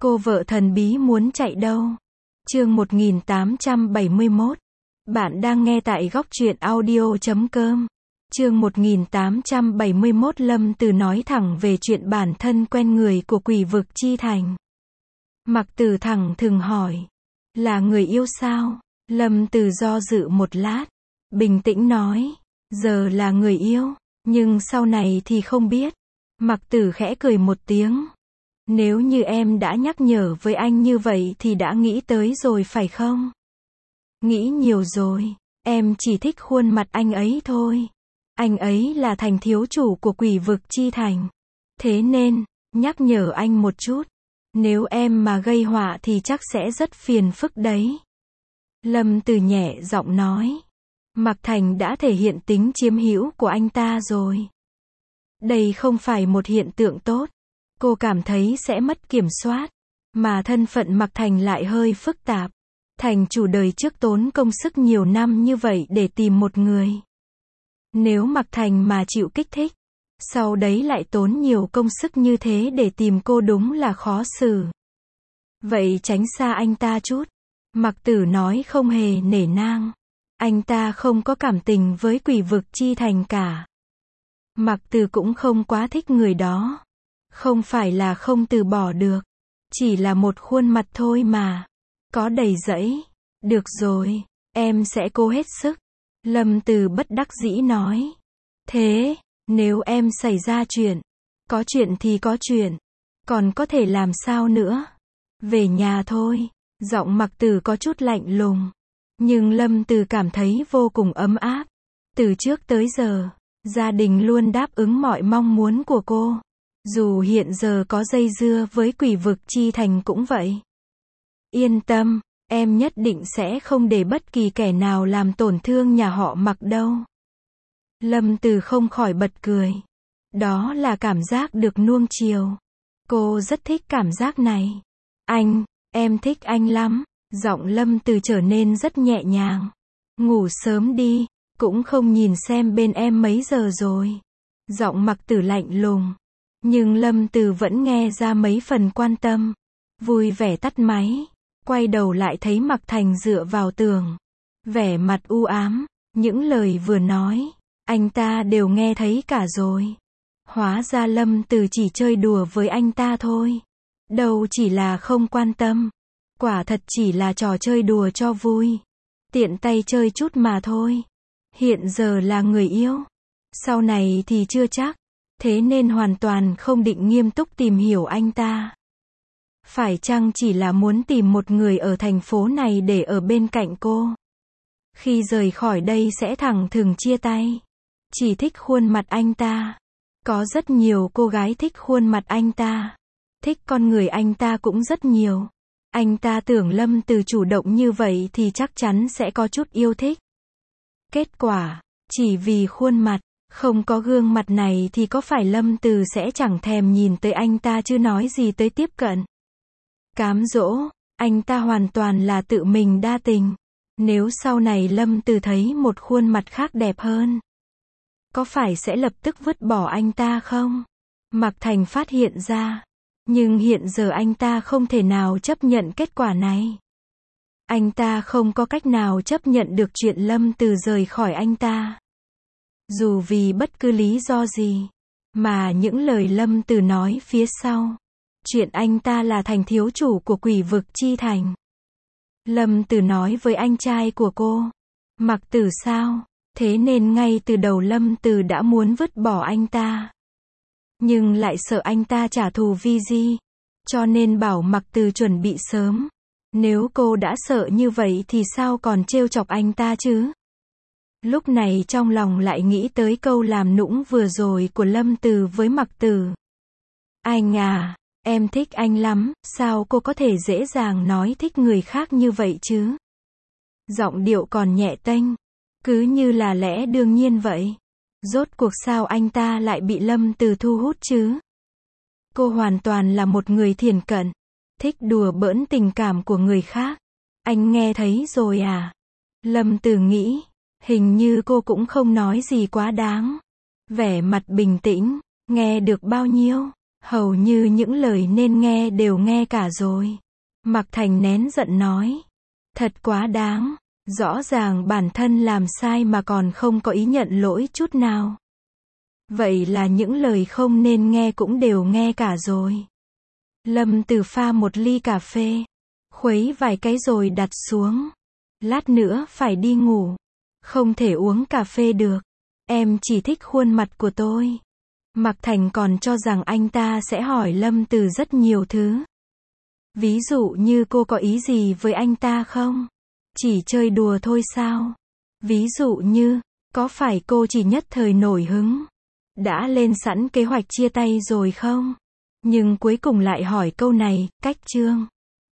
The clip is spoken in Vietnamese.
Cô vợ thần bí muốn chạy đâu? Chương 1871. Bạn đang nghe tại góc truyện audio.com. Chương 1871. Lâm Từ nói thẳng về chuyện bản thân quen người của Quỷ Vực Chi Thành. Mặc Tử thẳng thừng hỏi. Là người yêu sao? Lâm Từ do dự một lát. Bình tĩnh nói. Giờ là người yêu, nhưng sau này thì không biết. Mặc Tử khẽ cười một tiếng. Nếu như em đã nhắc nhở với anh như vậy thì đã nghĩ tới rồi phải không? Nghĩ nhiều rồi, em chỉ thích khuôn mặt anh ấy thôi. Anh ấy là thành thiếu chủ của Quỷ Vực Chi Thành. Thế nên, nhắc nhở anh một chút. Nếu em mà gây họa thì chắc sẽ rất phiền phức đấy. Lâm Từ nhẹ giọng nói. Mạc Thành đã thể hiện tính chiếm hữu của anh ta rồi. Đây không phải một hiện tượng tốt. Cô cảm thấy sẽ mất kiểm soát. Mà thân phận Mạc Thành lại hơi phức tạp. Thành chủ đời trước tốn công sức nhiều năm như vậy để tìm một người. Nếu Mạc Thành mà chịu kích thích, sau đấy lại tốn nhiều công sức như thế để tìm cô đúng là khó xử. Vậy tránh xa anh ta chút. Mạc Tử nói không hề nể nang. Anh ta không có cảm tình với Quỷ Vực Chi Thành cả. Mạc Tử cũng không quá thích người đó. Không phải là không từ bỏ được. Chỉ là một khuôn mặt thôi mà. Có đầy rẫy. Được rồi, em sẽ cố hết sức. Lâm Từ bất đắc dĩ nói. Thế, nếu em xảy ra chuyện. Có chuyện thì có chuyện. Còn có thể làm sao nữa? Về nhà thôi. Giọng Mạc Tử có chút lạnh lùng. Nhưng Lâm Từ cảm thấy vô cùng ấm áp. Từ trước tới giờ, gia đình luôn đáp ứng mọi mong muốn của cô. Dù hiện giờ có dây dưa với Quỷ Vực Chi Thành cũng vậy. Yên tâm, em nhất định sẽ không để bất kỳ kẻ nào làm tổn thương nhà họ Mạc đâu. Lâm Từ không khỏi bật cười. Đó là cảm giác được nuông chiều. Cô rất thích cảm giác này. Em thích anh lắm. Giọng Lâm Từ trở nên rất nhẹ nhàng. Ngủ sớm đi, cũng không nhìn xem bên em mấy giờ rồi. Giọng Mạc Tử lạnh lùng. Nhưng Lâm Từ vẫn nghe ra mấy phần quan tâm. Vui vẻ tắt máy. Quay đầu lại thấy Mạc Thành dựa vào tường. Vẻ mặt u ám. Những lời vừa nói, anh ta đều nghe thấy cả rồi. Hóa ra Lâm Từ chỉ chơi đùa với anh ta thôi. Đâu chỉ là không quan tâm. Quả thật chỉ là trò chơi đùa cho vui. Tiện tay chơi chút mà thôi. Hiện giờ là người yêu. Sau này thì chưa chắc. Thế nên hoàn toàn không định nghiêm túc tìm hiểu anh ta. Phải chăng chỉ là muốn tìm một người ở thành phố này để ở bên cạnh cô. Khi rời khỏi đây sẽ thẳng thừng chia tay. Chỉ thích khuôn mặt anh ta. Có rất nhiều cô gái thích khuôn mặt anh ta. Thích con người anh ta cũng rất nhiều. Anh ta tưởng Lâm Từ chủ động như vậy thì chắc chắn sẽ có chút yêu thích. Kết quả, chỉ vì khuôn mặt, không có gương mặt này thì có phải Lâm Từ sẽ chẳng thèm nhìn tới anh ta chứ nói gì tới tiếp cận. Cám dỗ, anh ta hoàn toàn là tự mình đa tình. Nếu sau này Lâm Từ thấy một khuôn mặt khác đẹp hơn, có phải sẽ lập tức vứt bỏ anh ta không? Mạc Thành phát hiện ra. Nhưng hiện giờ anh ta không thể nào chấp nhận kết quả này. Anh ta không có cách nào chấp nhận được chuyện Lâm Từ rời khỏi anh ta. Dù vì bất cứ lý do gì. Mà những lời Lâm Từ nói phía sau. Chuyện anh ta là thành thiếu chủ của Quỷ Vực Chi Thành. Lâm Từ nói với anh trai của cô. Mạc Tử sao? Thế nên ngay từ đầu Lâm Từ đã muốn vứt bỏ anh ta. Nhưng lại sợ anh ta trả thù Vi Di. Cho nên bảo Mạc Tử chuẩn bị sớm. Nếu cô đã sợ như vậy thì sao còn trêu chọc anh ta chứ? Lúc này trong lòng lại nghĩ tới câu làm nũng vừa rồi của Lâm Từ với Mạc Tử. Anh à, em thích anh lắm, sao cô có thể dễ dàng nói thích người khác như vậy chứ? Giọng điệu còn nhẹ tênh. Cứ như là lẽ đương nhiên vậy. Rốt cuộc sao anh ta lại bị Lâm Từ thu hút chứ? Cô hoàn toàn là một người thiển cận. Thích đùa bỡn tình cảm của người khác. Anh nghe thấy rồi à? Lâm Từ nghĩ. Hình như cô cũng không nói gì quá đáng. Vẻ mặt bình tĩnh. Nghe được bao nhiêu? Hầu như những lời nên nghe đều nghe cả rồi. Mạc Thành nén giận nói. Thật quá đáng. Rõ ràng bản thân làm sai mà còn không có ý nhận lỗi chút nào. Vậy là những lời không nên nghe cũng đều nghe cả rồi. Lâm Từ pha một ly cà phê, khuấy vài cái rồi đặt xuống. Lát nữa phải đi ngủ. Không thể uống cà phê được. Em chỉ thích khuôn mặt của tôi. Mạc Thành còn cho rằng anh ta sẽ hỏi Lâm Từ rất nhiều thứ. Ví dụ như cô có ý gì với anh ta không? Chỉ chơi đùa thôi sao? Ví dụ như, có phải cô chỉ nhất thời nổi hứng, đã lên sẵn kế hoạch chia tay rồi không? Nhưng cuối cùng lại hỏi câu này, cách chương.